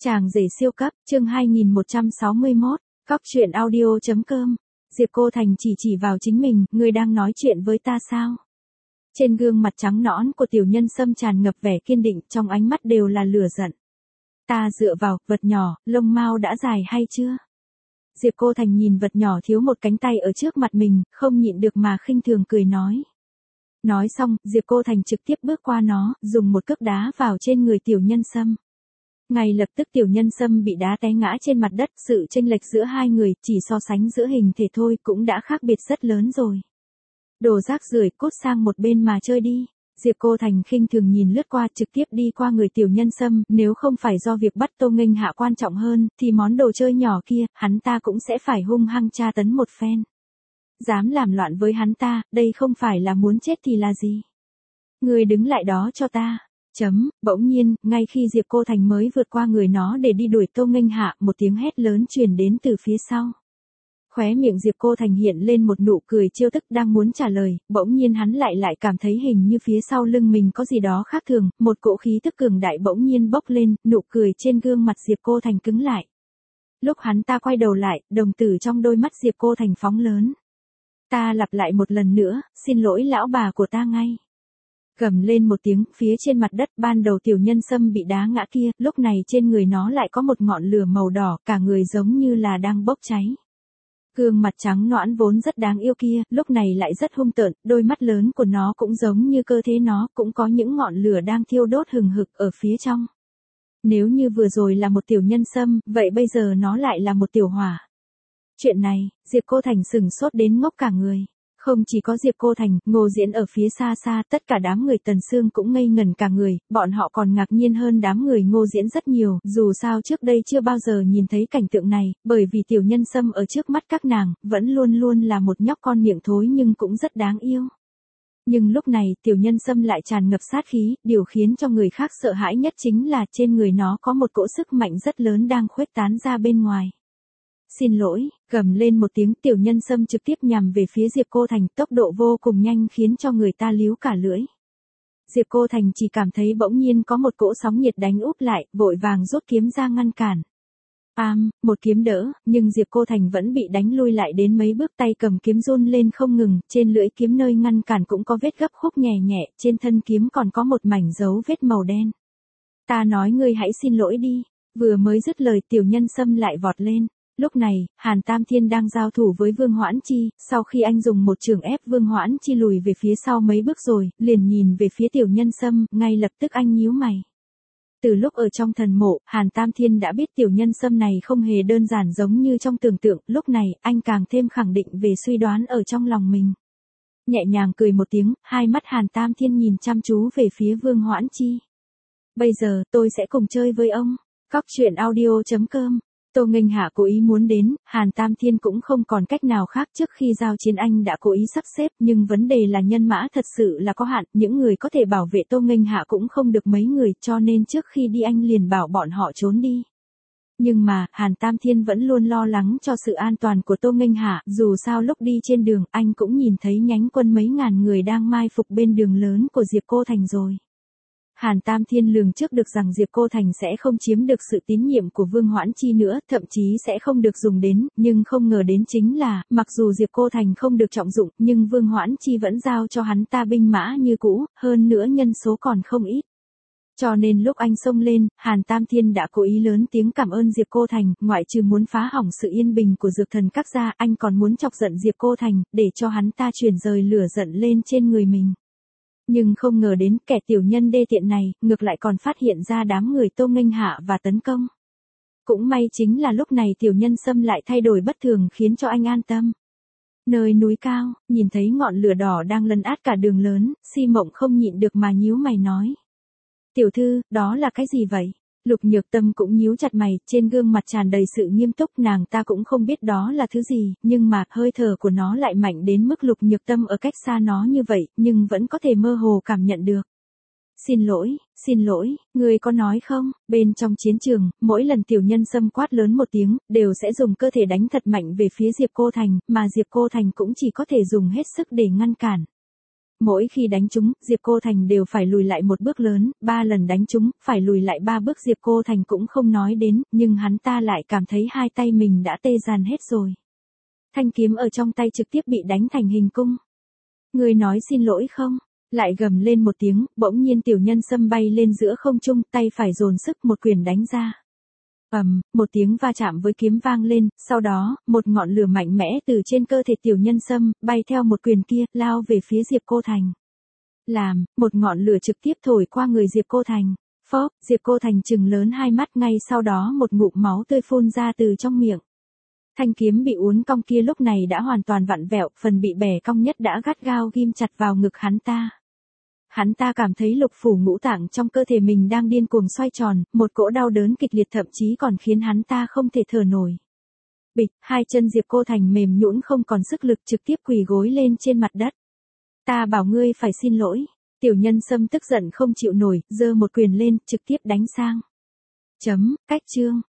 Chàng rể siêu cấp, chương 2161, Cóc truyện audio.com. Diệp Cô Thành chỉ vào chính mình, ngươi đang nói chuyện với ta sao? Trên gương mặt trắng nõn của tiểu nhân sâm tràn ngập vẻ kiên định, trong ánh mắt đều là lửa giận. Ta dựa vào, vật nhỏ, lông mao đã dài hay chưa? Diệp Cô Thành nhìn vật nhỏ thiếu một cánh tay ở trước mặt mình, không nhịn được mà khinh thường cười nói. Nói xong, Diệp Cô Thành trực tiếp bước qua nó, dùng một cước đá vào trên người tiểu nhân sâm. Ngay lập tức tiểu nhân sâm bị đá té ngã trên mặt đất, sự chênh lệch giữa hai người, chỉ so sánh giữa hình thể thôi cũng đã khác biệt rất lớn rồi. Đồ rác rưởi, cút sang một bên mà chơi đi. Diệp Cô Thành khinh thường nhìn lướt qua, trực tiếp đi qua người tiểu nhân sâm, nếu không phải do việc bắt Tô Nghênh Hạ quan trọng hơn, thì món đồ chơi nhỏ kia, hắn ta cũng sẽ phải hung hăng tra tấn một phen. Dám làm loạn với hắn ta, đây không phải là muốn chết thì là gì? Ngươi đứng lại đó cho ta. Bỗng nhiên, ngay khi Diệp Cô Thành mới vượt qua người nó để đi đuổi Tô Nghênh Hạ, một tiếng hét lớn truyền đến từ phía sau. Khóe miệng Diệp Cô Thành hiện lên một nụ cười trêu tức, đang muốn trả lời, bỗng nhiên hắn lại cảm thấy hình như phía sau lưng mình có gì đó khác thường, một cỗ khí tức cường đại bỗng nhiên bốc lên, nụ cười trên gương mặt Diệp Cô Thành cứng lại. Lúc hắn ta quay đầu lại, đồng tử trong đôi mắt Diệp Cô Thành phóng lớn. Ta lặp lại một lần nữa, xin lỗi lão bà của ta ngay. Gầm lên một tiếng, phía trên mặt đất ban đầu tiểu nhân sâm bị đá ngã kia, lúc này trên người nó lại có một ngọn lửa màu đỏ, cả người giống như là đang bốc cháy. Gương mặt trắng nõn vốn rất đáng yêu kia, lúc này lại rất hung tợn, đôi mắt lớn của nó cũng giống như cơ thể nó, cũng có những ngọn lửa đang thiêu đốt hừng hực ở phía trong. Nếu như vừa rồi là một tiểu nhân sâm, vậy bây giờ nó lại là một tiểu hỏa. Chuyện này, Diệp Cô Thành sửng sốt đến ngốc cả người. Không chỉ có Diệp Cô Thành, Ngô Diễn ở phía xa xa, tất cả đám người Tần Sương cũng ngây ngẩn cả người, bọn họ còn ngạc nhiên hơn đám người Ngô Diễn rất nhiều, dù sao trước đây chưa bao giờ nhìn thấy cảnh tượng này, bởi vì tiểu nhân sâm ở trước mắt các nàng, vẫn luôn luôn là một nhóc con miệng thối nhưng cũng rất đáng yêu. Nhưng lúc này, tiểu nhân sâm lại tràn ngập sát khí, điều khiến cho người khác sợ hãi nhất chính là trên người nó có một cỗ sức mạnh rất lớn đang khuếch tán ra bên ngoài. Xin lỗi, gầm lên một tiếng, tiểu nhân sâm trực tiếp nhằm về phía Diệp Cô Thành, tốc độ vô cùng nhanh khiến cho người ta líu cả lưỡi. Diệp Cô Thành chỉ cảm thấy bỗng nhiên có một cỗ sóng nhiệt đánh úp lại, vội vàng rút kiếm ra ngăn cản. Một kiếm đỡ, nhưng Diệp Cô Thành vẫn bị đánh lui lại đến mấy bước, tay cầm kiếm run lên không ngừng, trên lưỡi kiếm nơi ngăn cản cũng có vết gấp khúc nhẹ nhẹ, trên thân kiếm còn có một mảnh dấu vết màu đen. Ta nói ngươi hãy xin lỗi đi. Vừa mới dứt lời tiểu nhân sâm lại vọt lên. Lúc này, Hàn Tam Thiên đang giao thủ với Vương Hoãn Chi, sau khi anh dùng một chưởng ép Vương Hoãn Chi lùi về phía sau mấy bước rồi, liền nhìn về phía tiểu nhân sâm, ngay lập tức anh nhíu mày. Từ lúc ở trong thần mộ, Hàn Tam Thiên đã biết tiểu nhân sâm này không hề đơn giản giống như trong tưởng tượng, lúc này, anh càng thêm khẳng định về suy đoán ở trong lòng mình. Nhẹ nhàng cười một tiếng, hai mắt Hàn Tam Thiên nhìn chăm chú về phía Vương Hoãn Chi. Bây giờ, tôi sẽ cùng chơi với ông. Cóc truyện audio.com. Tô Nghênh Hạ cố ý muốn đến, Hàn Tam Thiên cũng không còn cách nào khác, trước khi giao chiến anh đã cố ý sắp xếp, nhưng vấn đề là nhân mã thật sự là có hạn, những người có thể bảo vệ Tô Nghênh Hạ cũng không được mấy người, cho nên trước khi đi anh liền bảo bọn họ trốn đi. Nhưng mà, Hàn Tam Thiên vẫn luôn lo lắng cho sự an toàn của Tô Nghênh Hạ, dù sao lúc đi trên đường, anh cũng nhìn thấy nhánh quân mấy ngàn người đang mai phục bên đường lớn của Diệp Cô Thành rồi. Hàn Tam Thiên lường trước được rằng Diệp Cô Thành sẽ không chiếm được sự tín nhiệm của Vương Hoãn Chi nữa, thậm chí sẽ không được dùng đến, nhưng không ngờ đến chính là, mặc dù Diệp Cô Thành không được trọng dụng, nhưng Vương Hoãn Chi vẫn giao cho hắn ta binh mã như cũ, hơn nữa nhân số còn không ít. Cho nên lúc anh xông lên, Hàn Tam Thiên đã cố ý lớn tiếng cảm ơn Diệp Cô Thành, ngoại trừ muốn phá hỏng sự yên bình của Dược Thần Các gia, anh còn muốn chọc giận Diệp Cô Thành, để cho hắn ta chuyển rời lửa giận lên trên người mình. Nhưng không ngờ đến kẻ tiểu nhân đê tiện này, ngược lại còn phát hiện ra đám người Tô Nghênh Hạ và tấn công. Cũng may chính là lúc này tiểu nhân sâm lại thay đổi bất thường khiến cho anh an tâm. Nơi núi cao, nhìn thấy ngọn lửa đỏ đang lấn át cả đường lớn, Si Mộng không nhịn được mà nhíu mày nói. Tiểu thư, đó là cái gì vậy? Lục Nhược Tâm cũng nhíu chặt mày, trên gương mặt tràn đầy sự nghiêm túc, nàng ta cũng không biết đó là thứ gì, nhưng mà hơi thở của nó lại mạnh đến mức Lục Nhược Tâm ở cách xa nó như vậy, nhưng vẫn có thể mơ hồ cảm nhận được. Xin lỗi, ngươi có nói không? Bên trong chiến trường, mỗi lần tiểu nhân sâm quát lớn một tiếng, đều sẽ dùng cơ thể đánh thật mạnh về phía Diệp Cô Thành, mà Diệp Cô Thành cũng chỉ có thể dùng hết sức để ngăn cản. Mỗi khi đánh trúng, Diệp Cô Thành đều phải lùi lại một bước lớn, 3 lần đánh trúng, phải lùi lại 3 bước Diệp Cô Thành cũng không nói đến, nhưng hắn ta lại cảm thấy hai tay mình đã tê dần hết rồi. Thanh kiếm ở trong tay trực tiếp bị đánh thành hình cung. Người nói xin lỗi không? Lại gầm lên một tiếng, bỗng nhiên Tiểu Nhân Sâm bay lên giữa không trung, tay phải dồn sức một quyền đánh ra. Một tiếng va chạm với kiếm vang lên, sau đó, một ngọn lửa mạnh mẽ từ trên cơ thể Tiểu Nhân Sâm, bay theo một quyền kia, lao về phía Diệp Cô Thành. Một ngọn lửa trực tiếp thổi qua người Diệp Cô Thành. Phốc, Diệp Cô Thành trừng lớn hai mắt, ngay sau đó một ngụm máu tươi phun ra từ trong miệng. Thanh kiếm bị uốn cong kia lúc này đã hoàn toàn vặn vẹo, phần bị bẻ cong nhất đã gắt gao ghim chặt vào ngực hắn ta. Hắn ta cảm thấy lục phủ ngũ tạng trong cơ thể mình đang điên cuồng xoay tròn, một cỗ đau đớn kịch liệt thậm chí còn khiến hắn ta không thể thở nổi. Bịch, hai chân Diệp Cô Thành mềm nhũn không còn sức lực, trực tiếp quỳ gối lên trên mặt đất. Ta bảo ngươi phải xin lỗi. Tiểu Nhân Sâm tức giận không chịu nổi, giơ một quyền lên, trực tiếp đánh sang. Cách chương.